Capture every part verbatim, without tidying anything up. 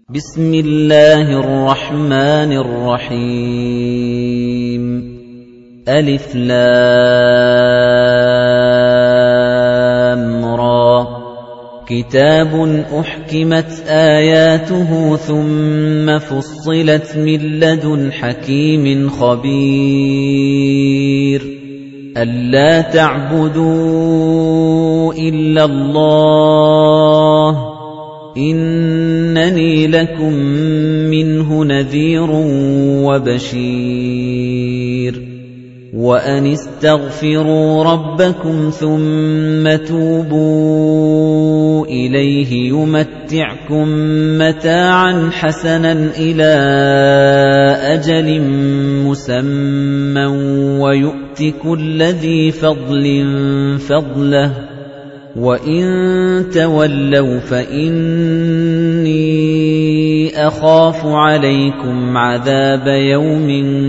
بسم الله الرحمن الرحيم ألف لام را كتاب أحكمت آياته ثم فصلت من لدن حكيم خبير ألا تعبدوا إلا الله إنني لكم منه نذير وبشير وأن استغفروا ربكم ثم توبوا إليه يمتعكم متاعا حسنا إلى أجل مسمى ويؤت كل ذي فضل فضله وَإِن تَوَلَّوْا فَإِنِّي أَخَافُ عَلَيْكُمْ عَذَابَ يَوْمٍ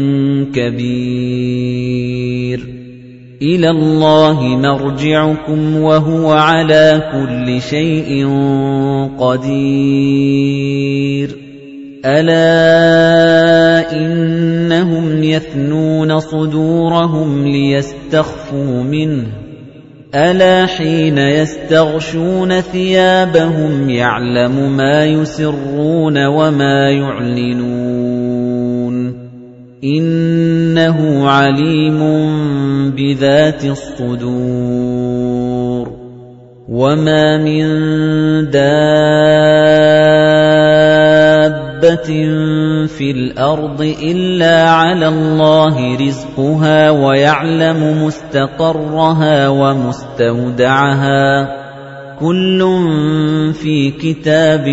كَبِيرٍ إِلَى اللَّهِ مَرْجِعُكُمْ وَهُوَ عَلَى كُلِّ شَيْءٍ قَدِيرٌ أَلَا إِنَّهُمْ يَثْنُونَ صُدُورَهُمْ لِيَسْتَخْفُوا مِنْهُ أَلَا حِينَ يَسْتَغْشُونَ ثِيَابَهُمْ يَعْلَمُ مَا يُسِرُّونَ وَمَا يُعْلِنُونَ إِنَّهُ عَلِيمٌ بِذَاتِ الصُّدُورِ وَمَا مِن دَابَّةٍ فِي الْأَرْضِ إِلَّا عَلَى اللَّهِ رِزْقُهَا وَيَعْلَمُ مُسْتَقَرَّهَا وَمُسْتَوْدَعَهَا كُلٌّ فِي كِتَابٍ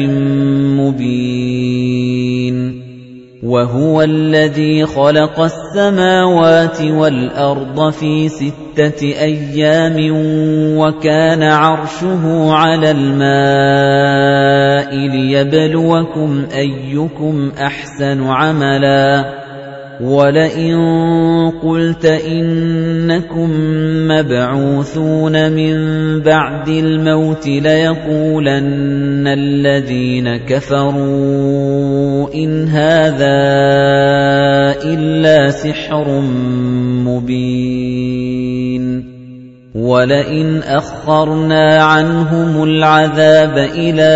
مُبِينٍ وَهُوَ الَّذِي خَلَقَ السَّمَاوَاتِ وَالْأَرْضَ فِي سِتَّةِ أَيَّامٍ وَكَانَ عَرْشُهُ عَلَى الْمَاءِ لِيَبْلُوَكُمْ أَيُّكُمْ أَحْسَنُ عَمَلًا وَلَئِن قُلْتَ إِنَّكُمْ مَبْعُوثُونَ مِن بَعْدِ الْمَوْتِ لَيَقُولَنَّ الَّذِينَ كَفَرُوا إِنْ هَذَا إِلَّا سِحْرٌ مُبِينٌ وَلَئِنْ أَخَّرْنَا عَنْهُمُ الْعَذَابَ إِلَى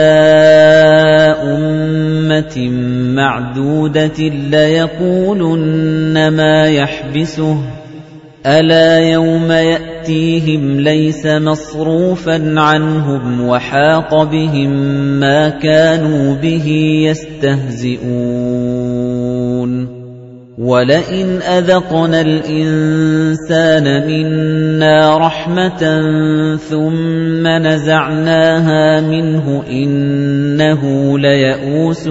أُمَّةٍ مَّعْدُودَةٍ لَّيَقُولُنَّ مَا يَحْبِسُهُ أَلَا يَوْمَ يَأْتِيهِمْ لَيْسَ مَصْرُوفًا عَنْهُمْ وَحَاقَ بِهِم مَّا كَانُوا بِهِ يَسْتَهْزِئُونَ وَلَئِنْ أَذَقْنَا الْإِنسَانَ مِنَّا رَحْمَةً ثُمَّ نَزَعْنَاهَا مِنْهُ إِنَّهُ لَيَئُوسٌ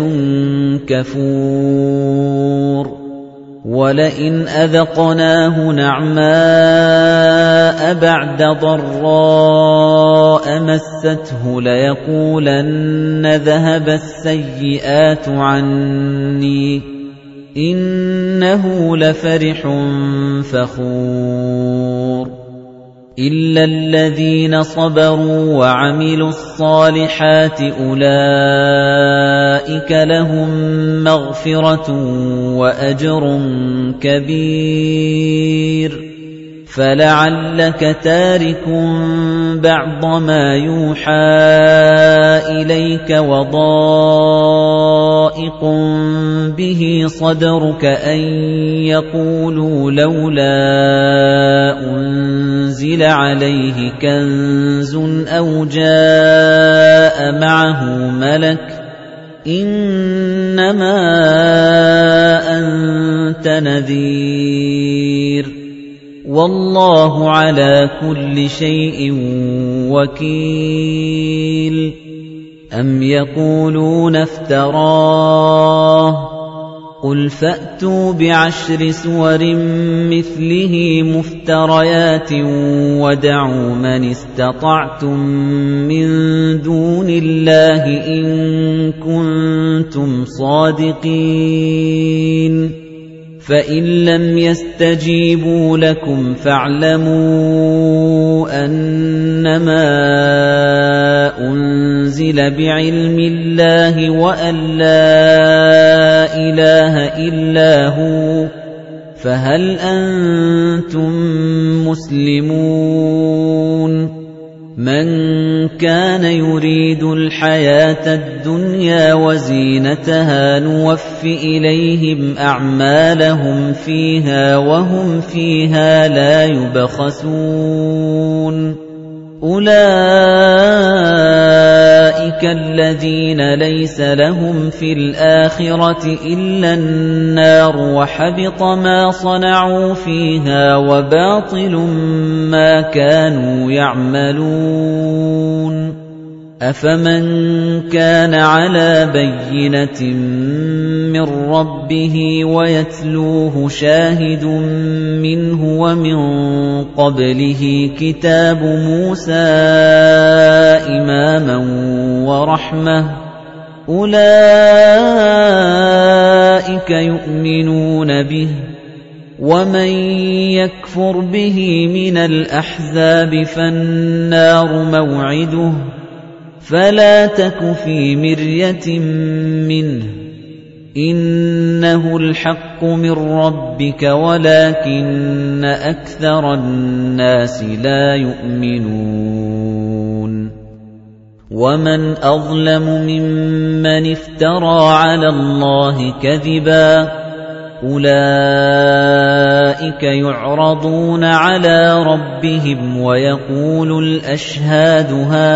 كَفُورٌ وَلَئِنْ أَذَقْنَاهُ نَعْمَاءَ بَعْدَ ضَرَّاءَ مَسَّتْهُ لَيَقُولَنَّ ذَهَبَ السَّيِّئَاتُ عَنِّي إِنَّهُ لَفَرِحٌ فَخُورٌ إِلَّا الَّذِينَ صَبَرُوا وَعَمِلُوا الصَّالِحَاتِ أُولَئِكَ لَهُم مَّغْفِرَةٌ وَأَجْرٌ كَبِيرٌ فَلَعَلَّكَ تَارِكٌ بَعْضَ مَا يُوحَىٰ إِلَيْكَ وَضَائِقٌ بِهِ صَدْرُكَ أَن يَقُولُوا لَوْلَا أُنزِلَ عَلَيْهِ كَنزٌ أَوْ جَاءَ مَعَهُ مَلَكٌ إِنَّمَا أَنتَ نَذِيرٌ وَاللَّهُ عَلَى كُلِّ شَيْءٍ وَكِيلٌ أَمْ يَقُولُونَ افْتَرَاهُ قُلْ فَأْتُوا بِعَشْرِ سُوَرٍ مِثْلِهِ مُفْتَرَيَاتٍ وَادْعُوا مَنِ اسْتَطَعْتُم مِّن دُونِ اللَّهِ إِن كُنتُمْ صَادِقِينَ فَإِن لَّمْ يَسْتَجِيبُوا لَكُمْ فَاعْلَمُوا أَنَّمَا أُنزِلَ بِعِلْمِ اللَّهِ وَأَن لَّا إِلَٰهَ إِلَّا هُوَ فَهَلْ أَنتُم مُّسْلِمُونَ مَن كَانَ يُرِيدُ الْحَيَاةَ الدُّنْيَا وَزِينَتَهَا نُوَفِّ إِلَيْهِمْ أَعْمَالَهُمْ فِيهَا وَهُمْ فِيهَا لَا يُبْخَسُونَ أُولَئِكَ الَّذِينَ لَيْسَ لَهُمْ فِي الْآخِرَةِ إِلَّا النَّارُ وَحَبِطَ مَا صَنَعُوا فِيهَا وَبَاطِلٌ مَا كَانُوا يَعْمَلُونَ أَفَمَن كَانَ عَلَى بَيِّنَةٍ مِّن رَّبِّهِ وَيَتْلُوهُ شَاهِدٌ مِّنْهُ وَمِن قَبْلِهِ كِتَابُ مُوسَىٰ إِمَامًا وَرَحْمَةً أُولَٰئِكَ يُؤْمِنُونَ بِهِ وَمَن يَكْفُرْ بِهِ مِنَ الْأَحْزَابِ فَالنَّارُ مَوْعِدُهُ فَلَا تَكُ فِي مِرْيَةٍ مِّنْهُ إِنَّهُ الْحَقُّ مِن رَّبِّكَ وَلَكِنَّ أَكْثَرَ النَّاسِ لَا يُؤْمِنُونَ وَمَنْ أَظْلَمُ مِمَّنِ افْتَرَىٰ عَلَى اللَّهِ كَذِبًا أُولَئِكَ يُعْرَضُونَ عَلَى رَبِّهِمْ وَيَقُولُ الْأَشْهَادُ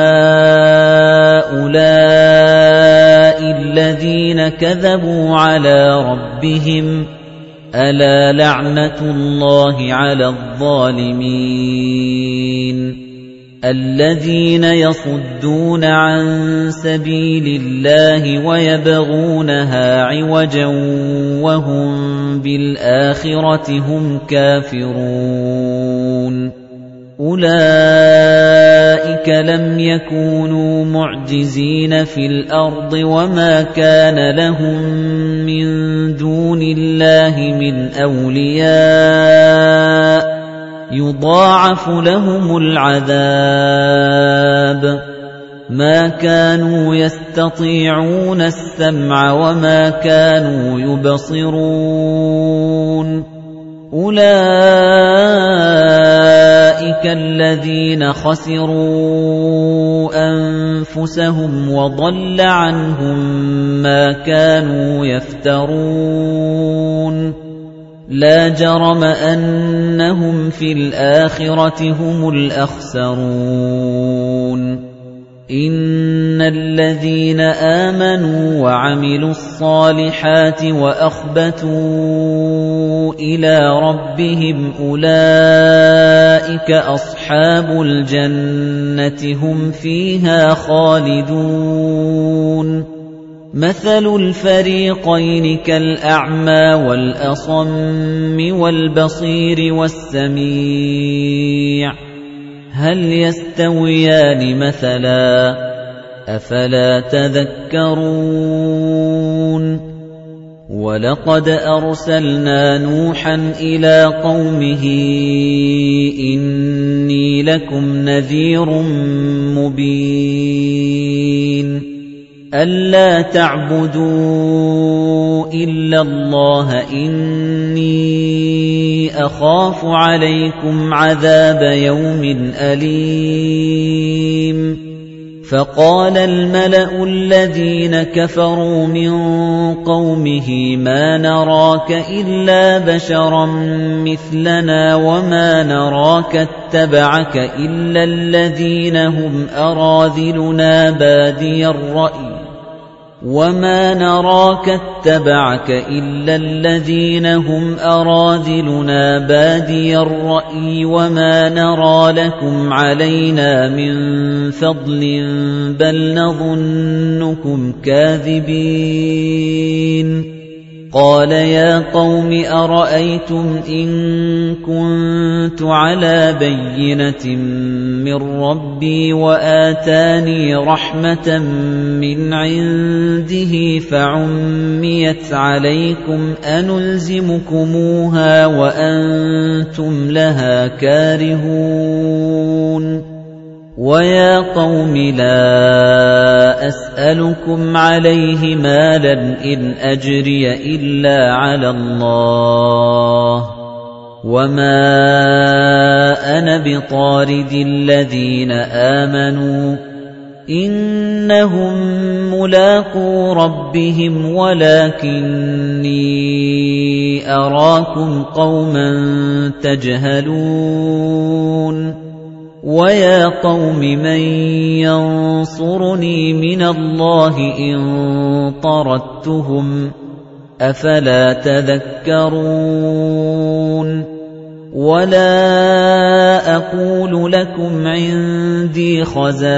هَؤُلَاءِ الَّذِينَ كَذَبُوا عَلَى رَبِّهِمْ أَلَا لَعْنَةُ اللَّهِ عَلَى الظَّالِمِينَ الَّذِينَ يَصُدُّونَ عَن سَبِيلِ اللَّهِ وَيَبْغُونَهَا عِوَجًا وَهُم بِالْآخِرَةِ هُمْ كَافِرُونَ أُولَئِكَ لَمْ يَكُونُوا مُعْجِزِينَ فِي الْأَرْضِ وَمَا كَانَ لَهُم مِّن دُونِ اللَّهِ مِنْ أَوْلِيَاءَ يُضَاعَفُ لَهُمُ الْعَذَابُ مَا كَانُوا يَسْتَطِيعُونَ السَّمْعَ وَمَا كَانُوا يُبْصِرُونَ أُولَئِكَ الَّذِينَ خَسِرُوا أَنفُسَهُمْ وَضَلَّ عَنْهُم مَّا كَانُوا يَفْتَرُونَ لَا جَرَمَ أَنَّهُمْ فِي الْآخِرَةِ هُمُ الْأَخْسَرُونَ إِنَّ الَّذِينَ آمَنُوا وَعَمِلُوا الصَّالِحَاتِ وَأَخْبَتُوا إِلَىٰ رَبِّهِمْ أُولَٰئِكَ أَصْحَابُ الْجَنَّةِ هُمْ فِيهَا خَالِدُونَ مَثَلُ الْفَرِيقَيْنِ كَالْأَعْمَى وَالْأَصَمِّ وَالْبَصِيرِ وَالسَّمِيعِ هَلْ يَسْتَوِيَانِ مَثَلًا أَفَلَا تَذَكَّرُونَ وَلَقَدْ أَرْسَلْنَا نُوحًا إِلَىٰ قَوْمِهِ إِنِّي لَكُمْ نَذِيرٌ مُّبِينٌ أَلَّا تَعْبُدُوا إِلَّا اللَّهَ إِنِّي أَخَافُ عَلَيْكُمْ عَذَابَ يَوْمٍ أَلِيمٍ فَقَالَ الْمَلَأُ الَّذِينَ كَفَرُوا مِن قَوْمِهِ مَا نَرَاكَ إِلَّا بَشَرًا مِثْلَنَا وَمَا نَرَاكَ اتَّبَعَكَ إِلَّا الَّذِينَ هُمْ أَرَاذِلُنَا بَادِيَ الرَّأْيِ وَمَا نَرَاكَ اتَّبَعَكَ إِلَّا الَّذِينَ هُمْ أَرَاذِلُنَا بَادِيَ الرَّأْيِ وَمَا نَرَىٰ لَكُمْ عَلَيْنَا مِن فَضْلٍ بَلْ نَظُنُّكُمْ كَاذِبِينَ قَالَ يَا قَوْمِ أَرَأَيْتُمْ إِن كُنتُ عَلَىٰ بَيِّنَةٍ مِّن رَّبِّي وَآتَانِي رَحْمَةً مِّنْ عِندِهِ فَعُمِّيَتْ عَلَيْكُمْ أَنُلْزِمُكُمُوهَا وَأَنتُمْ لَهَا كَارِهُونَ وَيَا قَوْمِ لَا أَسْأَلُكُمْ عَلَيْهِ مَالًا إِنْ أَجْرِيَ إِلَّا عَلَى اللَّهِ وَمَا أَنَا بِطَارِدِ الَّذِينَ آمَنُوا إِنَّهُم مُّلَاقُو رَبِّهِمْ وَلَكِنِّي أَرَاكُمْ قَوْمًا تَجْهَلُونَ وَيَا قَوْمِ مَن يَنصُرُنِي مِنَ اللَّهِ إِن طَرَدتُّهُمْ ۚ أَفَلَا تَذَكَّرُونَ وَلَا أَقُولُ لَكُمْ عِندِي خَزَائِنُ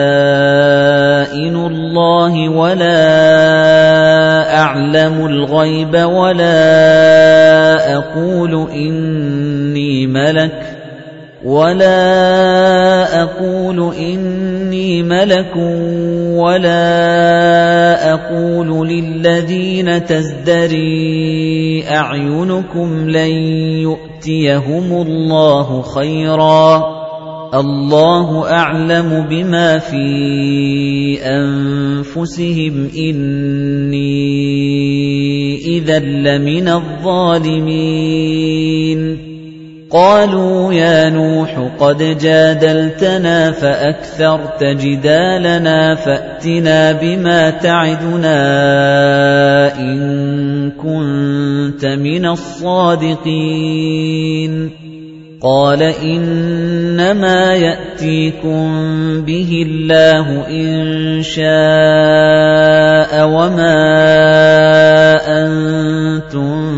اللَّهِ وَلَا أَعْلَمُ الْغَيْبَ وَلَا أَقُولُ إِنِّي مَلَكٌ وَلَا أَقُولُ إِنِّي مَلَكٌ وَلَا أَقُولُ لِلَّذِينَ تَزْدَرِي أَعْيُنُكُمْ لَن يُؤْتِيَهُمُ اللَّهُ خَيْرًا ۖ اللَّهُ أَعْلَمُ بِمَا فِي أَنفُسِهِمْ ۖ إِنِّي إِذًا لَّمِنَ الظَّالِمِينَ قَالُوا يَا نُوحُ قَدْ جَادَلْتَنَا فَأَكْثَرْتَ جِدَالَنَا فَأْتِنَا بِمَا تَعِدُنَا إِن كُنتَ مِنَ الصَّادِقِينَ قَالَ إِنَّمَا يَأْتِيكُم بِهِ اللَّهُ إِن شَاءَ وَمَا أَنتُم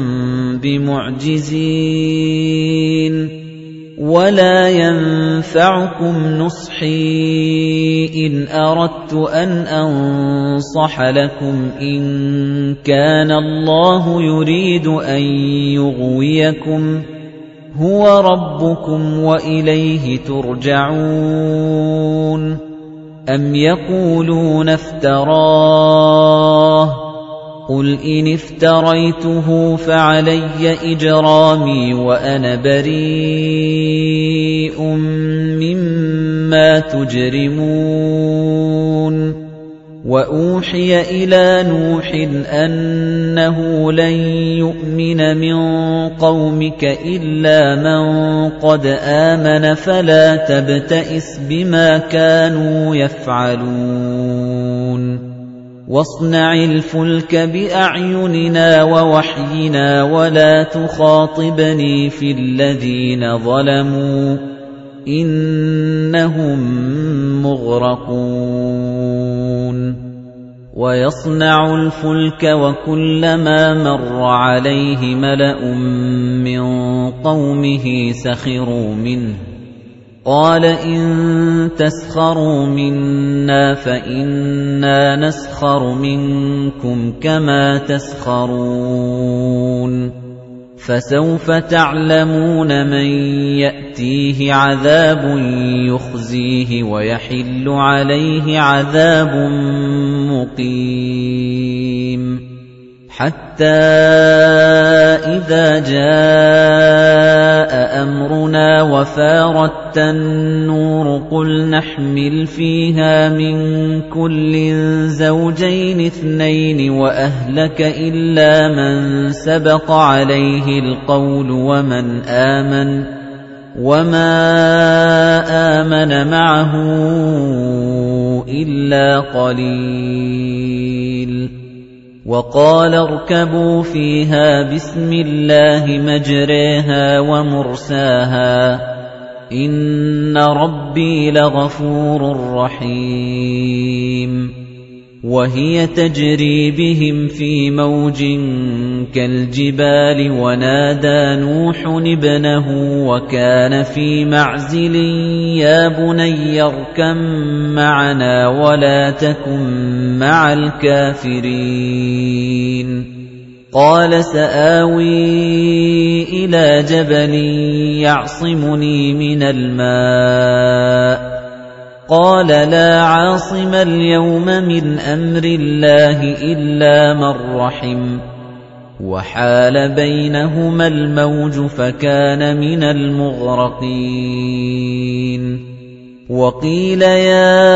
بِمُعْجِزِينَ وَلَا يَنفَعُكُمْ نُصْحِي إِنْ أَرَدتُّ أَنْ أَنصَحَ لَكُمْ إِن كَانَ اللَّهُ يُرِيدُ أَن يُغْوِيَكُمْ هُوَ رَبُّكُمْ وَإِلَيْهِ تُرْجَعُونَ أَمْ يَقُولُونَ افْتَرَاهُ قُلْ إِنِ افْتَرَيْتُهُ فَعَلَيَّ إِجْرَامِي وَأَنَا بَرِيءٌ مِّمَّا تُجْرِمُونَ وَأُوحِيَ إِلَى نُوحٍ أَنَّهُ لَن يُؤْمِنَ مِن قَوْمِكَ إِلَّا مَن قَدْ آمَنَ فَلَا تَبْتَئِسْ بِمَا كَانُوا يَفْعَلُونَ وَاصْنَعِ الْفُلْكَ بِأَعْيُنِنَا وَوَحْيِنَا وَلَا تُخَاطِبْنِي فِي الَّذِينَ ظَلَمُوا إِنَّهُم مُّغْرَقُونَ وَيَصْنَعُ الْفُلْكَ وَكُلَّمَا مَرَّ عَلَيْهِ مَلَأٌ مِّن قَوْمِهِ سَخِرُوا مِنْهُ قَالَ إِن تَسْخَرُوا مِنَّا فَإِنَّا نَسْخَرُ مِنكُمْ كَمَا تَسْخَرُونَ فَسَوْفَ تَعْلَمُونَ مَن يَأْتِيهِ عَذَابٌ يُخْزِيهِ وَيَحِلُّ عَلَيْهِ عَذَابٌ مُّقِيمٌ حَتَّى إِذَا جَاءَ أَمْرُنَا وَفَارَتِ النُّورُ قُلْ نَحْمِلُ فِيهَا مِن كُلٍّ زَوْجَيْنِ اثْنَيْنِ وَأَهْلَكَ إِلَّا مَن سَبَقَ عَلَيْهِ الْقَوْلُ وَمَنْ آمَنَ وَمَا آمَنَ مَعَهُ إِلَّا قَلِيلٌ وَقَالَ ارْكَبُوا فِيهَا بِسْمِ اللَّهِ مَجْرَاهَا وَمُرْسَاهَا إِنَّ رَبِّي لَغَفُورٌ رَّحِيمٌ وَهِيَ تَجْرِي بِهِمْ فِي مَوْجٍ كَالْجِبَالِ وَنَادَى نُوحٌ ابْنَهُ وَكَانَ فِي مَعْزِلٍ يَا بُنَيَّ ارْكَب مَّعَنَا وَلَا تَكُن مَّعَ الْكَافِرِينَ قَالَ سَآوِي إِلَى جَبَلٍ يَعْصِمُنِي مِنَ الْمَاءِ قَالَ لَا عَاصِمَ الْيَوْمَ مِنْ أَمْرِ اللَّهِ إِلَّا مَن رَّحِمَ وَحَالَ بَيْنَهُمَا الْمَوْجُ فَكَانَ مِنَ الْمُغْرَقِينَ وَقِيلَ يَا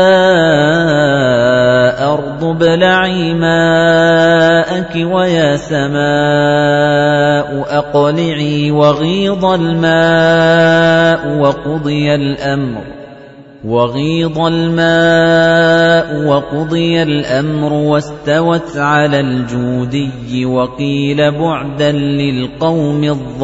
أَرْضُ ابْلَعِي مَاءَكِ وَيَا سَمَاءُ أَقْلِعِي وَغِيضَ الْمَاءُ وَقُضِيَ الْأَمْرُ وَغِيضَ الْمَاءُ وَقُضِيَ الْأَمْرُ وَاسْتَوَتْ عَلَى الْجُودِيِّ وَقِيلَ بُعْدًا لِلْقَوْمِ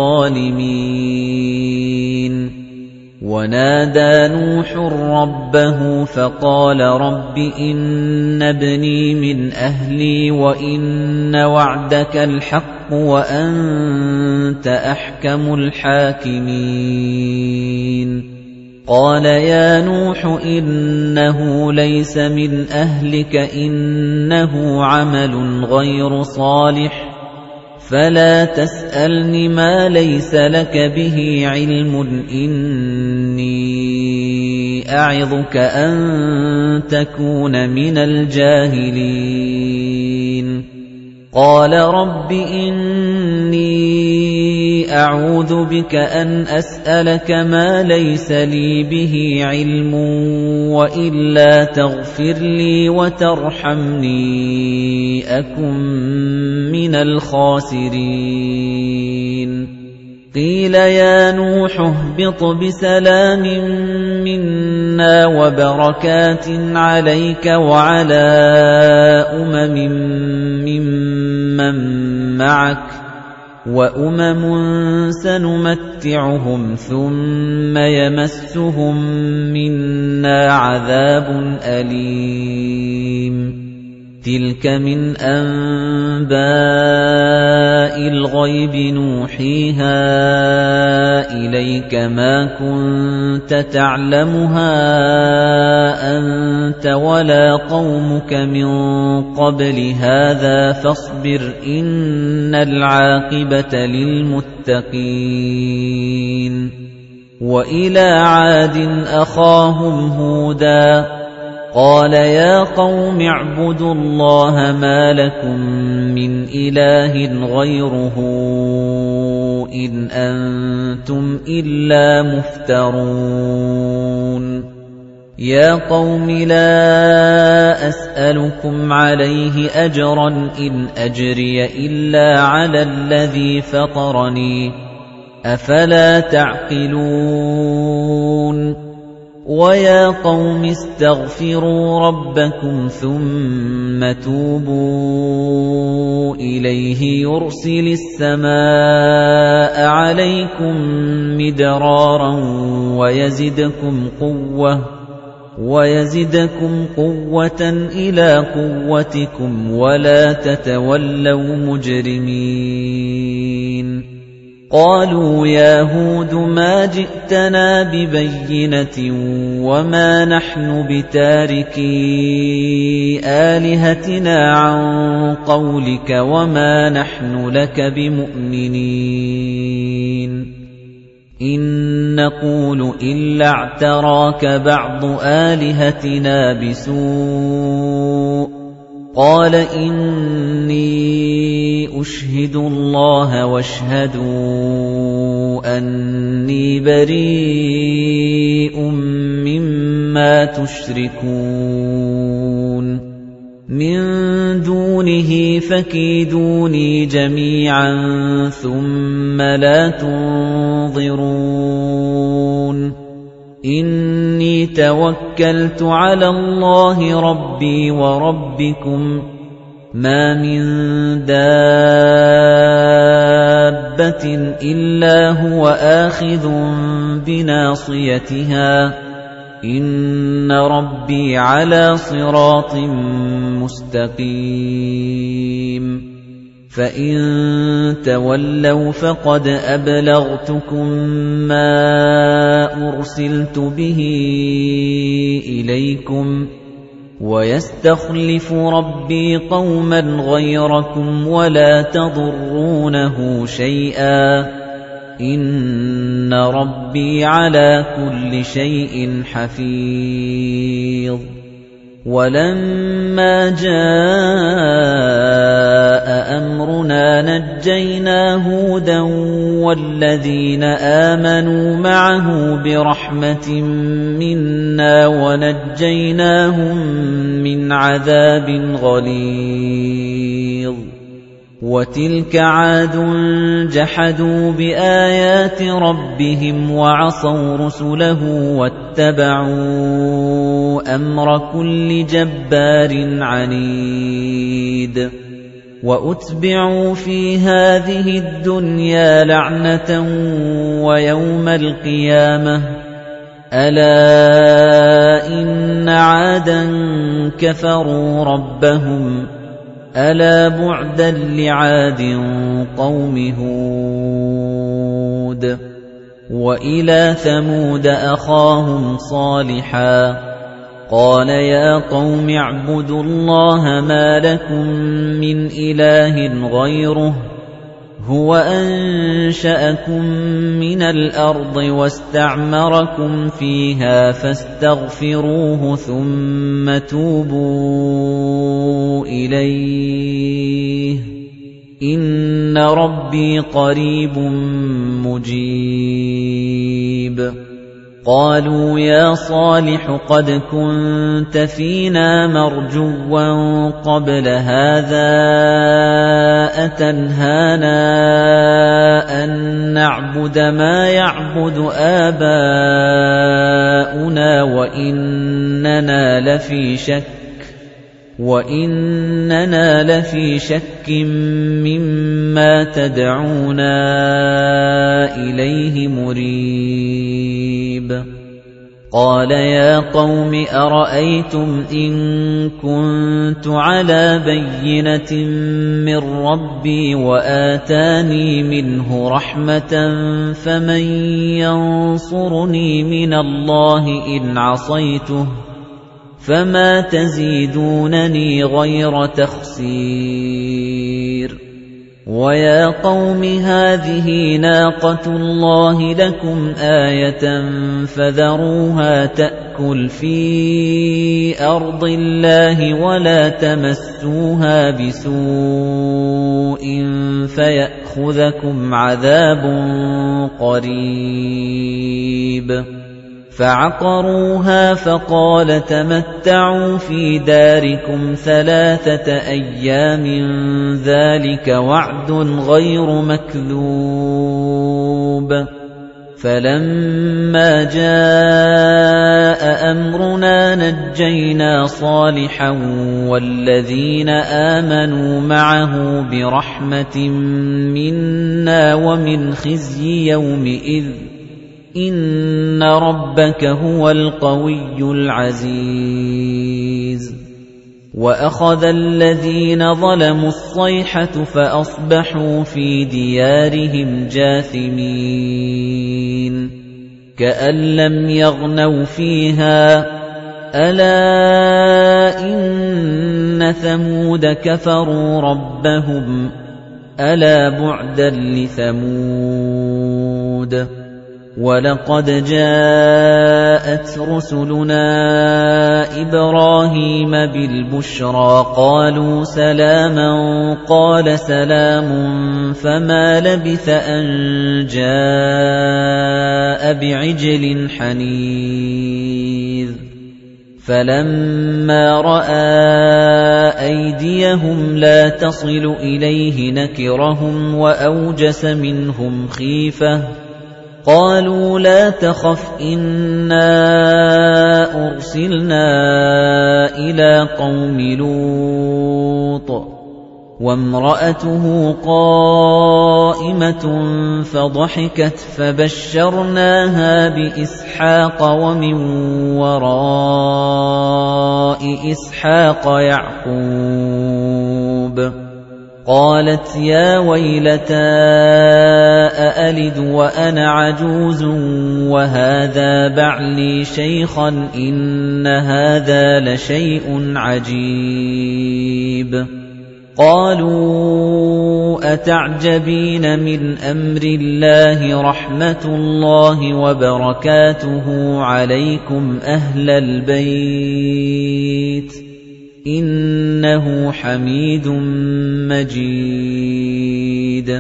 الظَّالِمِينَ وَنَادَى نُوحٌ رَبَّهُ فَقَالَ رَبِّ إِنَّ ابْنِي مِنْ أَهْلِي وَإِنَّ وَعْدَكَ الْحَقُّ وَأَنْتَ أَحْكَمُ الْحَاكِمِينَ قَالَ يَا نُوحُ إِنَّهُ لَيْسَ مِنْ أَهْلِكَ إِنَّهُ عَمَلٌ غَيْرُ صَالِحٍ فَلَا تَسْأَلْنِ مَا لَيْسَ لَكَ بِهِ عِلْمٌ إِنِّي أَعِظُكَ أَن تَكُونَ مِنَ الْجَاهِلِينَ قَالَ رَبِّ إِنِّي أَعُوذُ بِكَ أَنْ أَسْأَلَكَ مَا لَيْسَ لِي بِهِ عِلْمٌ وَإِلَّا تَغْفِرْ لِي وَتَرْحَمْنِي أَكُنْ مِنَ الْخَاسِرِينَ قِيلَ يَا نُوحُ اهْبِطْ بِسَلَامٍ مِنَّا وَبَرَكَاتٍ عَلَيْكَ وَعَلَى أُمَمٍ مِّمَّن مَّعَكَ وَأُمَمٌ سَنُمَتِّعُهُمْ ثُمَّ يَمَسُّهُم مِّنَّا عَذَابٌ أَلِيمٌ تِلْكَ مِنْ أَنبَاءِ الْغَيْبِ نُوحِيهَا إِلَيْكَ مَا كُنتَ تَعْلَمُهَا أَنتَ وَلَا قَوْمُكَ مِنْ قَبْلِ هَذَا فَاصْبِرْ إِنَّ الْعَاقِبَةَ لِلْمُتَّقِينَ وَإِلَى عَادٍ أَخَاهُمْ هُودًا قَالَ يَا قَوْمِ اعْبُدُوا اللَّهَ مَا لَكُمْ مِنْ إِلَٰهٍ غَيْرُهُ إِنْ أَنْتُمْ إِلَّا مُفْتَرُونَ يَا قَوْمِ لَا أَسْأَلُكُمْ عَلَيْهِ أَجْرًا إِنْ أَجْرِيَ إِلَّا عَلَى الَّذِي فَطَرَنِي أَفَلَا تَعْقِلُونَ وَيَا قَوْمِ اسْتَغْفِرُوا رَبَّكُمْ ثُمَّ تُوبُوا إِلَيْهِ يُرْسِلِ السَّمَاءَ عَلَيْكُمْ مِدْرَارًا وَيَزِدْكُمْ قُوَّةً وَيَزِدْكُمْ قُوَّةً إِلَى قُوَّتِكُمْ وَلَا تَتَوَلَّوْا مُجْرِمِينَ قَالُوا يَا هُودُ مَا جِئْتَنَا بِبَيِّنَةٍ وَمَا نَحْنُ بِتَارِكِي آلِهَتِنَا عَن قَوْلِكَ وَمَا نَحْنُ لَكَ بِمُؤْمِنِينَ إِن نَّقُولُ إِلَّا اعْتَرَاكَ بَعْضُ آلِهَتِنَا بِسُوءٍ قَالَ إِنِّي أُشْهِدُ اللَّهَ وَاشْهَدُوا أَنِّي بَرِيءٌ مِّمَّا تُشْرِكُونَ مِن دُونِهِ فَكِيدُونِي جَمِيعًا ثُمَّ لَا تُنظِرُونِ إِنِّي تَوَكَّلْتُ عَلَى اللَّهِ رَبِّي وَرَبِّكُمْ مَا مِن دَابَّةٍ إِلَّا هُوَ آخِذٌ بِنَاصِيَتِهَا إِنَّ رَبِّي عَلَى صِرَاطٍ مُسْتَقِيمٍ فَإِن تَوَلَّوْا فَقَدْ أَبْلَغْتُكُم مَّا أُرْسِلْتُ بِهِ إِلَيْكُمْ وَيَسْتَخْلِفُ رَبِّي قَوْمًا غَيْرَكُمْ وَلَا تَضُرُّونَهُ شَيْئًا إِنَّ رَبِّي عَلَى كُلِّ شَيْءٍ حَفِيظٌ. وَلَمَّا جَاءَ أَمْرُنَا نَجَّيْنَا هُودًا وَالَّذِينَ آمَنُوا مَعَهُ بِرَحْمَةٍ مِنَّا وَنَجَّيْنَاهُم مِّنْ عَذَابٍ غَلِيظٍ. وَتِلْكَ عَادٌ جَحَدُوا بِآيَاتِ رَبِّهِمْ وَعَصَوْا رُسُلَهُ وَاتَّبَعُوا أَمْرَ كُلِّ جَبَّارٍ عَنِيدٍ. وَأُتْبِعُوا فِي هَٰذِهِ الدُّنْيَا لَعْنَةً وَيَوْمَ الْقِيَامَةِ أَلَا إِنَّ عَادًا كَفَرُوا رَبَّهُمْ أَلَا بُعْدًا لِّعَادٍ قَوْمِ هُودٍ. وَإِلَىٰ ثَمُودَ أَخَاهُمْ صَالِحًا قَالَ يَا قَوْمِ اعْبُدُوا اللَّهَ مَا لَكُم مِّنْ إِلَٰهٍ غَيْرُهُ هُوَ أَنشَأَكُم مِّنَ الْأَرْضِ وَاسْتَعْمَرَكُمْ فِيهَا فَاسْتَغْفِرُوهُ ثُمَّ تُوبُوا إِلَيْهِ إِنَّ رَبِّي قَرِيبٌ مُّجِيبٌ. قَالُوا يَا صَالِحُ قَدْ كُنتَ فِينَا مَرْجُوًّا قَبْلَ هَٰذَا أَتَنْهَانَا أَن نَّعْبُدَ مَا يَعْبُدُ آبَاؤُنَا وَإِنَّنَا لَفِي شَكٍّ وَإِنَّنَا لَفِي شَكٍّ مِّمَّا تَدْعُونَا إِلَيْهِ مُرِيبٍ. قَالَ يَا قَوْمِ أَرَأَيْتُمْ إِن كُنتُ عَلَىٰ بَيِّنَةٍ مِّن رَّبِّي وَآتَانِي مِنْهُ رَحْمَةً فَمَن يَنصُرُنِي مِنَ اللَّهِ إِنْ عَصَيْتُهُ فَمَا تَزِيدُونَنِي غَيْرَ تَخْسِيرٍ. وَيَا قَوْمِ هَٰذِهِ نَاقَةُ اللَّهِ لَكُمْ آيَةً فَذَرُوهَا تَأْكُلْ فِي أَرْضِ اللَّهِ وَلَا تَمَسُّوهَا بِسُوءٍ فَيَأْخُذَكُمْ عَذَابٌ قَرِيبٌ. فَعَقَرُوهَا فَقَالَ تَمَتَّعُوا فِي دَارِكُمْ ثَلَاثَةَ أَيَّامٍ ذَلِكَ وَعْدٌ غَيْرُ مَكْذُوبٍ. فَلَمَّا جَاءَ أَمْرُنَا نَجَّيْنَا صَالِحًا وَالَّذِينَ آمَنُوا مَعَهُ بِرَحْمَةٍ مِّنَّا وَمِنْ خِزْيِ يَوْمِئِذٍ إِنَّ رَبَّكَ هُوَ الْقَوِيُّ الْعَزِيزُ. وَأَخَذَ الَّذِينَ ظَلَمُوا الصَّيْحَةُ فَأَصْبَحُوا فِي دِيَارِهِمْ جَاثِمِينَ كَأَن لَّمْ يَغْنَوْا فِيهَا أَلَا إِنَّ ثَمُودَ كَفَرُوا رَبَّهُمْ أَلَا بُعْدًا لِّثَمُودَ. وَلَقَدْ جَاءَتْ رُسُلُنَا إِبْرَاهِيمَ بِالْبُشْرَىٰ قَالُوا سَلَامًا قَالَ سَلَامٌ فَمَا لَبِثَ أَن جَاءَ بِعِجْلٍ حَنِيذٍ. فَلَمَّا رَأَىٰ أَيْدِيَهُمْ لَا تَصِلُ إِلَيْهِ نَكِرَهُمْ وَأَوْجَسَ مِنْهُمْ خِيفَةً قَالُوا لَا تَخَفْ إِنَّا أُرْسِلْنَا إِلَىٰ قَوْمِ لُوطٍ وَامْرَأَتُهُ قَائِمَةٌ فَضَحِكَتْ فَبَشَّرْنَاهَا بِإِسْحَاقَ وَمِن وَرَاءِ إِسْحَاقَ يَعْقُوبَ قالت يا ويلتى أألد وأنا عجوز وهذا بعلي شيخا إن هذا لشيء عجيب قالوا أتعجبين من أمر الله رحمة الله وبركاته عليكم أهل البيت إنه حميد مجيد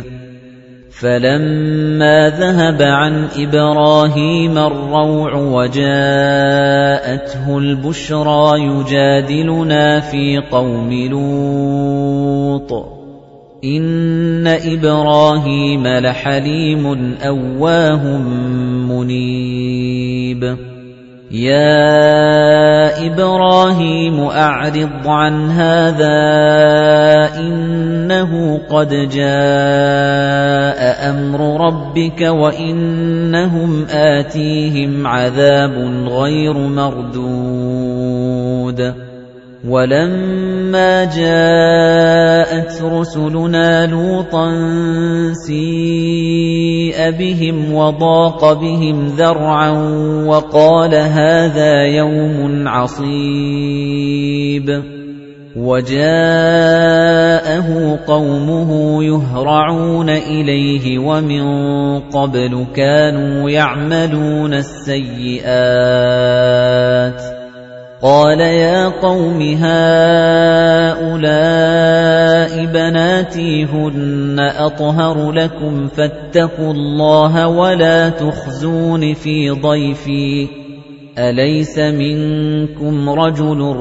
فلما ذهب عن إبراهيم الروع وجاءته البشرى يجادلنا في قوم لوط إن إبراهيم لحليم أواه منيب يا إبراهيم أعرض عن هذا إنه قد جاء أمر ربك وإنهم آتيهم عذاب غير مردود ولما جاءت رسلنا لوطا سيء بهم وضاق بهم ذرعا وقال هذا يوم عصيب وجاءه قومه يهرعون إليه ومن قبل كانوا يعملون السيئات قال يا قوم هؤلاء بناتي هن أطهر لكم فاتقوا الله ولا تخزون في ضيفي أليس منكم رجل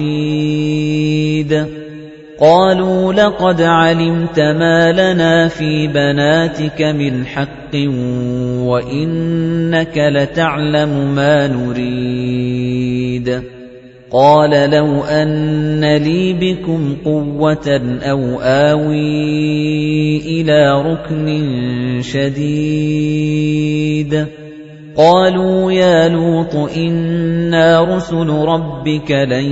رشيد قالوا لقد علمت ما لنا في بناتك من حق وإنك لتعلم ما نريد قال لو أن لي بكم قوة أو آوي إلى ركن شديد قالوا يا لوط إنا رسل ربك لن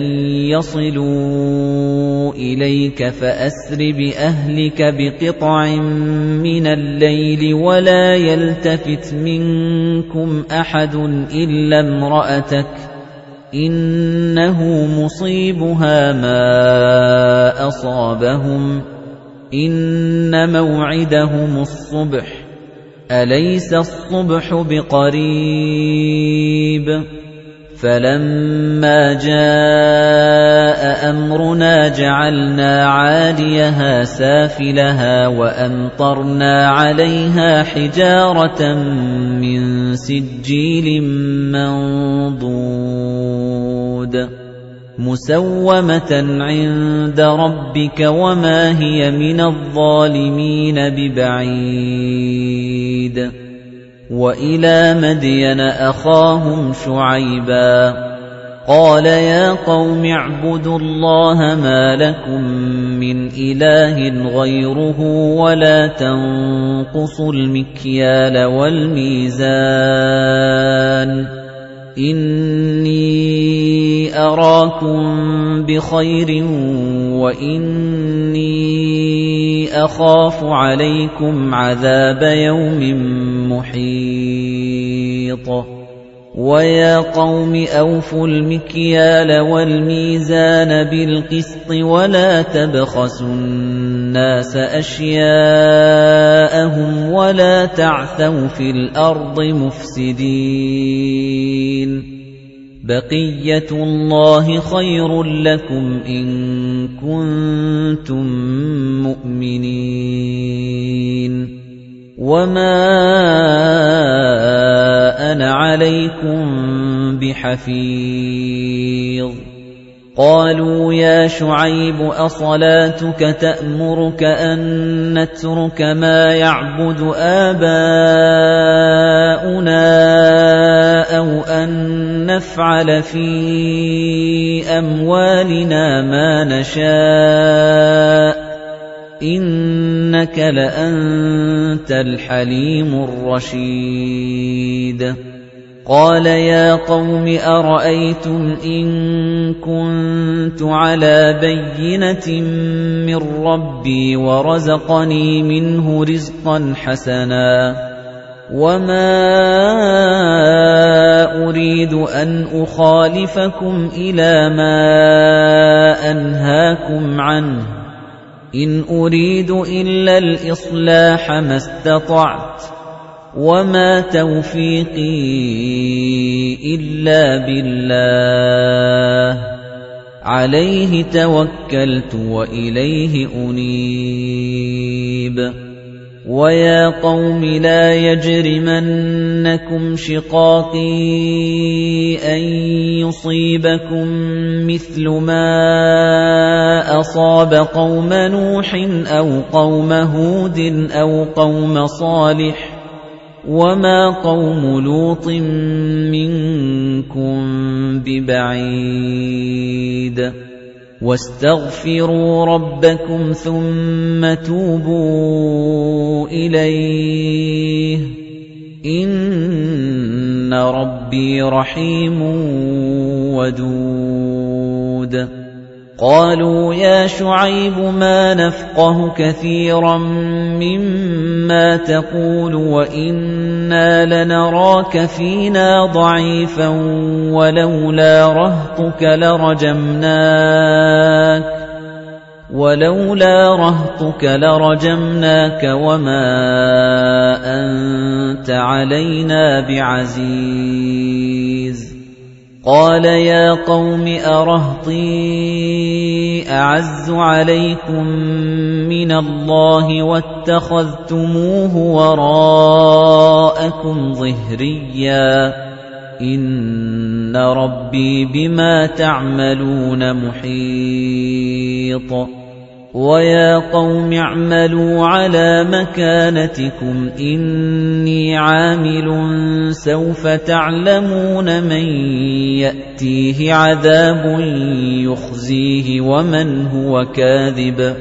يصلوا إليك فأسر بأهلك بقطع من الليل ولا يلتفت منكم أحد إلا امرأتك إنه مصيبها ما أصابهم إن موعدهم الصبح أليس الصبح بقريب فلما جاء أمرنا جعلنا عاليها سافلها وأمطرنا عليها حجارة من سجيل منضود مسومة عند ربك وما هي من الظالمين ببعيد وإلى مدين أخاهم شعيبا قال يا قوم اعبدوا الله ما لكم من إله غيره ولا تنقصوا المكيال والميزان إني أراكم بخير وإني أخاف عليكم عذاب يوم محيط ويا قوم أوفوا المكيال والميزان بالقسط ولا تبخسوا الناس أشياءهم ولا تعثوا في الأرض مفسدين بقية الله خير لكم إن كنتم مؤمنين وما أنا عليكم بحفيظ قالوا يا شعيب أصلاتك تأمرك أن نترك ما يعبد آباؤنا أو أن نفعل في أموالنا ما نشاء إنك لأنت الحليم الرشيد قَالَ يَا قَوْمِ أَرَأَيْتُمْ إِن كُنتُ عَلَىٰ بَيِّنَةٍ مِّن رَّبِّي وَرَزَقَنِي مِنْهُ رِزْقًا حَسَنًا وَمَا أُرِيدُ أَنْ أُخَالِفَكُمْ إِلَىٰ مَا أَنْهَاكُمْ عَنْهُ إِنْ أُرِيدُ إِلَّا الْإِصْلَاحَ مَا اسْتَطَعْتُ وَمَا تَوْفِيقِي إِلَّا بِاللَّهِ عَلَيْهِ تَوَكَّلْتُ وَإِلَيْهِ أُنِيبُ وَيَا قَوْمِ لَا يَجْرِمَنَّكُمْ شِقَاقِي أَن يُصِيبَكُم مِّثْلُ مَا أَصَابَ قَوْمَ نُوحٍ أَوْ قَوْمَ هُودٍ أَوْ قَوْمَ صَالِحٍ وَمَا قَوْمُ لُوطٍ مِّنكُم بِبَعِيدٍ وَاسْتَغْفِرُوا رَبَّكُمْ ثُمَّ تُوبُوا إِلَيْهِ إِنَّ رَبِّي رَحِيمٌ وَدُودٌ قَالُوا يَا شُعَيْبُ مَا نَفْقَهُ كَثِيرًا مِّمَّا تَقُولُ وَإِنَّا لَنَرَاكَ فِينَا ضَعِيفًا وَلَوْلَا رَهْطُكَ لَرَجَمْنَاكَ وَلَوْلَا رَهْطُكَ لَرَجَمْنَاكَ وَمَا أَنتَ عَلَيْنَا بِعَزِيزٍ قَالَ يَا قَوْمِ أَرَهْطِي أَعَزُّ عَلَيْكُمْ مِنَ اللَّهِ وَاتَّخَذْتُمُوهُ وَرَاءَكُمْ ظِهْرِيًّا إِنَّ رَبِّي بِمَا تَعْمَلُونَ مُحِيطٌ وَيَا قَوْمِ اعْمَلُوا عَلَى مَكَانَتِكُمْ إِنِّي عَامِلٌ سَوْفَ تَعْلَمُونَ مَن يَأْتِيهِ عَذَابٌ يُخْزِيهِ وَمَنْ هُوَ كَاذِبٌ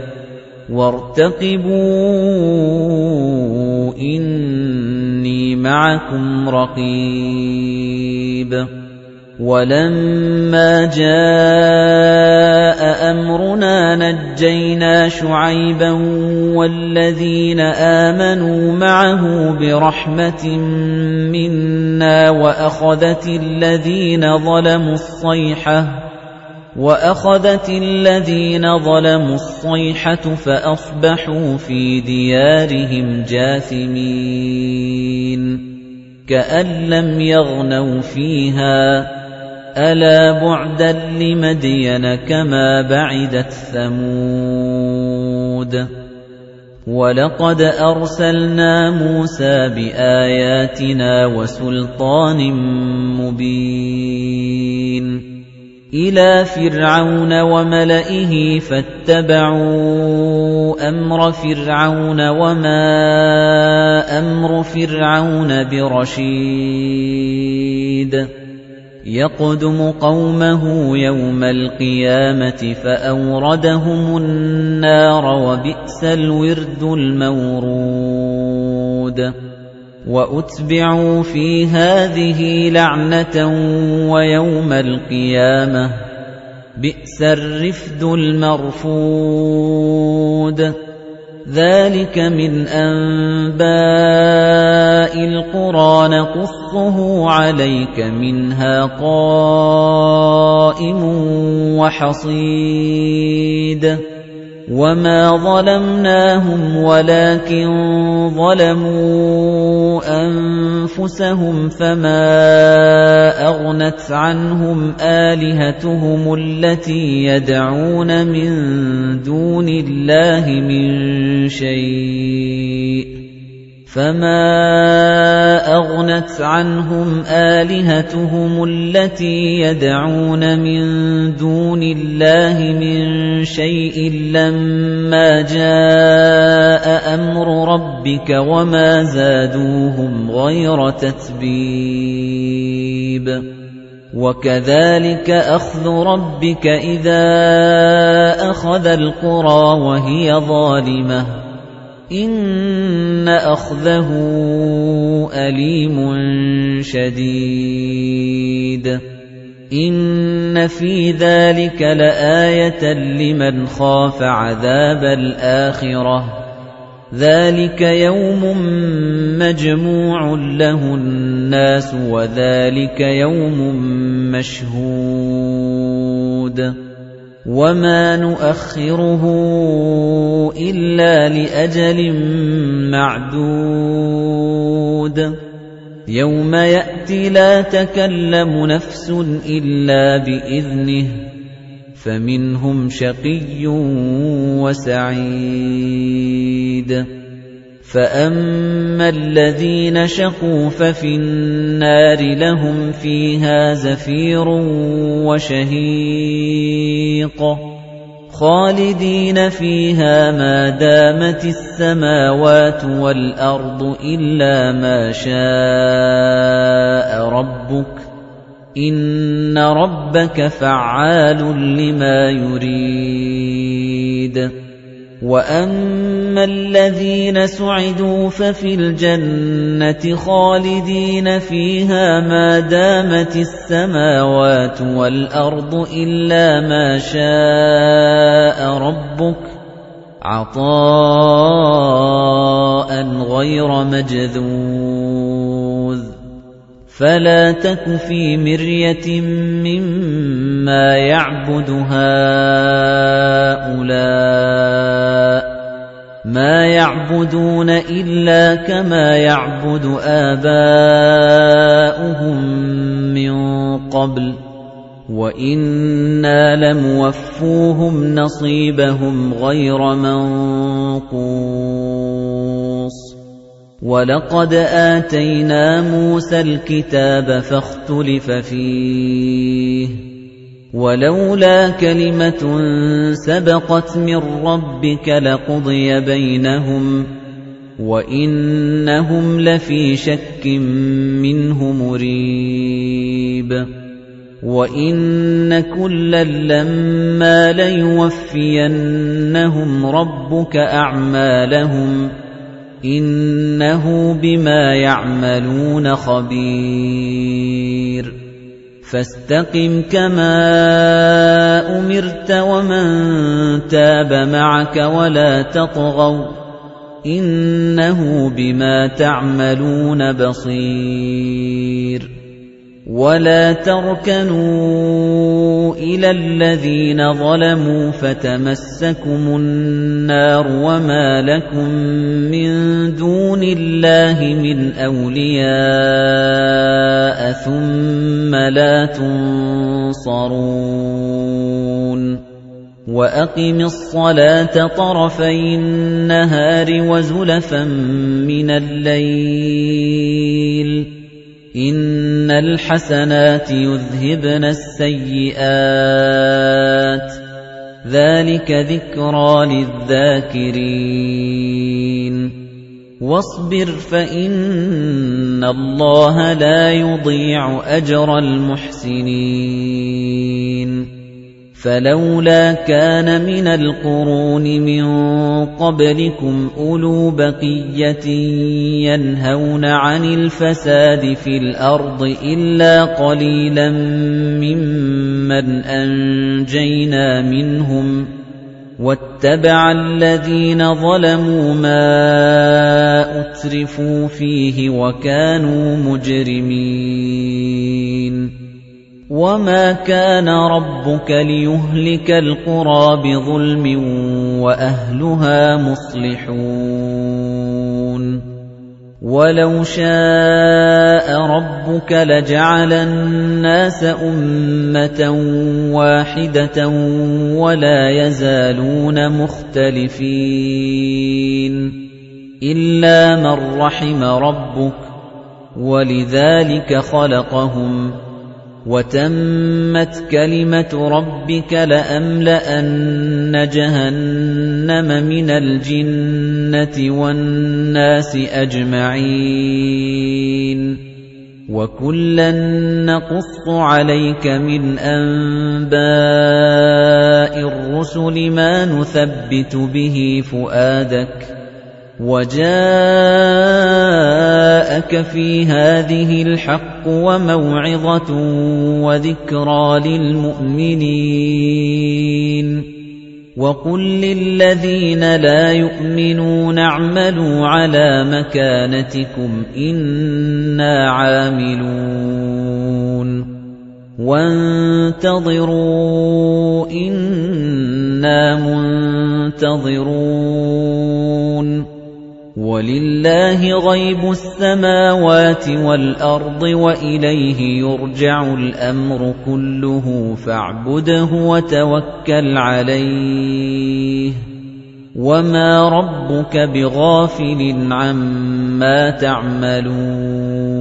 وَارْتَقِبُوا إِنِّي مَعَكُمْ رَقِيبٌ وَلَمَّا جَاءَ أَمْرُنَا نَجَّيْنَا شُعَيْبًا وَالَّذِينَ آمَنُوا مَعَهُ بِرَحْمَةٍ مِنَّا وَأَخَذَتِ الَّذِينَ ظَلَمُوا الصَّيْحَةُ وَأَخَذَتِ الَّذِينَ ظَلَمُوا الصَّيْحَةُ فَأَصْبَحُوا فِي دِيَارِهِمْ جَاثِمِينَ كَأَن لَّمْ يَغْنَوْا فِيهَا أَلَا بُعْدًا لِّمَدْيَنَ كَمَا بَعِدَتْ ثَمُودُ وَلَقَدْ أَرْسَلْنَا مُوسَىٰ بِآيَاتِنَا وَسُلْطَانٍ مُّبِينٍ إِلَىٰ فِرْعَوْنَ وَمَلَئِهِ فَاتَّبَعُوا أَمْرَ فِرْعَوْنَ وَمَا أَمْرُ فِرْعَوْنَ بِرَشِيدٍ يَقْدُمُ قَوْمَهُ يَوْمَ الْقِيَامَةِ فَأَوْرَدَهُمُ النَّارَ وَبِئْسَ الْوِرْدُ الْمَوْرُودُ وَأُتْبِعُوا فِي هَٰذِهِ لَعْنَةً وَيَوْمَ الْقِيَامَةِ بِئْسَ الرِّفْدُ الْمَرْفُودُ ذَلِكَ مِنْ أَنبَاءِ الْقُرَىٰ نَقُصُّهُ عَلَيْكَ مِنْهَا قَائِمٌ وَحَصِيدٌ وَمَا ظَلَمْنَاهُمْ وَلَكِن ظَلَمُوا أَنفُسَهُمْ فَمَا أَغْنَتْ عَنْهُمْ آلِهَتُهُمُ الَّتِي يَدْعُونَ مِن دُونِ اللَّهِ مِن شَيْءٍ فَمَا أَغْنَتْ عَنْهُمْ آلِهَتُهُمُ الَّتِي يَدْعُونَ مِن دُونِ اللَّهِ مِن شَيْءٍ لَّمَّا جَاءَ أَمْرُ رَبِّكَ وَمَا زَادُوهُمْ غَيْرَ تَتْبِيبٍ وَكَذَلِكَ أَخْذُ رَبِّكَ إِذَا أَخَذَ الْقُرَىٰ وَهِيَ ظَالِمَةٌ إِنَّ إِنَّ أَخْذَهُ أَلِيمٌ شَدِيدٌ إِنَّ فِي ذَلِكَ لَآيَةً لِمَنْ خَافَ عَذَابَ الْآخِرَةِ ذَلِكَ يَوْمٌ مَّجْمُوعٌ لَّهُ النَّاسُ وَذَلِكَ يَوْمٌ مَّشْهُودٌ وَمَا نُؤَخِّرُهُ إِلَّا لِأَجَلٍ مَّعْدُودٍ يَوْمَ يَأْتِي لَا تَكَلَّمُ نَفْسٌ إِلَّا بِإِذْنِهِ فَمِنْهُمْ شَقِيٌّ وَسَعِيدٌ فَأَمَّا الَّذِينَ شَقُوا فَفِي النَّارِ لَهُمْ فِيهَا زَفِيرٌ وَشَهِيقٌ خَالِدِينَ فِيهَا مَا دَامَتِ السَّمَاوَاتُ وَالْأَرْضُ إِلَّا مَا شَاءَ رَبُّكَ إِنَّ رَبَّكَ فَعَّالٌ لِّمَا يُرِيدُ وَأَمَّا الَّذِينَ سُعِدُوا فَفِي الْجَنَّةِ خَالِدِينَ فِيهَا مَا دَامَتِ السَّمَاوَاتُ وَالْأَرْضُ إِلَّا مَا شَاءَ رَبُّكَ عَطَاءً غَيْرَ مَجْذُوذٍ فَلَا تَكُ فِي مِرْيَةٍ مِّمَّا يَعْبُدُ هَؤُلَاءِ مَا يَعْبُدُونَ إِلَّا كَمَا يَعْبُدُ آبَاؤُهُم مِّن قَبْلُ وَإِنَّا لَمُوَفُّوهُمْ نَصِيبَهُمْ غَيْرَ مَنقُوصٍ وَلَقَدْ آتَيْنَا مُوسَى الْكِتَابَ فَاخْتُلِفَ فِيهِ وَلَوْلَا كَلِمَةٌ سَبَقَتْ مِنْ رَبِّكَ لَقُضِيَ بَيْنَهُمْ وَإِنَّهُمْ لَفِي شَكٍّ مِّنْهُ مُرِيبٍ وَإِنَّ كُلًّا لَّمَّا لَيُوَفِّيَنَّهُمْ رَبُّكَ أَعْمَالَهُمْ إِنَّهُ بِمَا يَعْمَلُونَ خَبِيرٌ فَاسْتَقِمْ كَمَا أُمِرْتَ وَمَن تَابَ مَعَكَ وَلَا تَطْغَوْا إِنَّهُ بِمَا تَعْمَلُونَ بَصِيرٌ وَلَا تَرْكَنُوا إِلَى الَّذِينَ ظَلَمُوا فَتَمَسَّكُمُ النَّارُ وَمَا لَكُم مِّن دُونِ اللَّهِ مِنْ أَوْلِيَاءَ ثُمَّ لَا تُنصَرُونَ وَأَقِمِ الصَّلَاةَ طَرَفَيِ النَّهَارِ وَزُلَفًا مِّنَ اللَّيْلِ إِنَّ الْحَسَنَاتِ يُذْهِبْنَ السَّيِّئَاتِ ذَلِكَ ذِكْرَى لِلذَّاكِرِينَ وَاصْبِرْ فَإِنَّ اللَّهَ لَا يُضِيعُ أَجْرَ الْمُحْسِنِينَ فَلَوْلَا كَانَ مِنَ الْقُرُونِ مِن قَبْلِكُمْ أُولُو بَقِيَّةٍ يَنْهَوْنَ عَنِ الْفَسَادِ فِي الْأَرْضِ إِلَّا قَلِيلًا مِّمَّنْ أَنجَيْنَا مِنْهُمْ وَاتَّبَعَ الَّذِينَ ظَلَمُوا مَا أُتْرِفُوا فِيهِ وَكَانُوا مُجْرِمِينَ وَمَا كَانَ رَبُّكَ لِيُهْلِكَ الْقُرَىٰ بِظُلْمٍ وَأَهْلُهَا مُصْلِحُونَ وَلَوْ شَاءَ رَبُّكَ لَجَعَلَ النَّاسَ أُمَّةً وَاحِدَةً وَلَا يَزَالُونَ مُخْتَلِفِينَ إِلَّا مَن رَّحِمَ رَبُّكَ وَلِذَٰلِكَ خَلَقَهُمْ وَتَمَّتْ كَلِمَةُ رَبِّكَ لَأَمْلَأَنَّ جَهَنَّمَ مِنَ الْجِنَّةِ وَالنَّاسِ أَجْمَعِينَ وَكُلًّا نَّقُصُّ عَلَيْكَ مِنْ أَنبَاءِ الرُّسُلِ مَا نُثَبِّتُ بِهِ فُؤَادَكَ وَجَاءَكَ فِي هَٰذِهِ الْحَقُّ وَمَوْعِظَةٌ وَذِكْرَىٰ لِلْمُؤْمِنِينَ وَقُل لِّلَّذِينَ لَا يُؤْمِنُونَ اعْمَلُوا عَلَىٰ مَكَانَتِكُمْ إِنَّا عَامِلُونَ وَانتَظِرُوا إِنَّا مُنتَظِرُونَ وَلِلَّهِ غَيْبُ السَّمَاوَاتِ وَالْأَرْضِ وَإِلَيْهِ يُرْجَعُ الْأَمْرُ كُلُّهُ فَاعْبُدْهُ وَتَوَكَّلْ عَلَيْهِ وَمَا رَبُّكَ بِغَافِلٍ عَمَّا تَعْمَلُونَ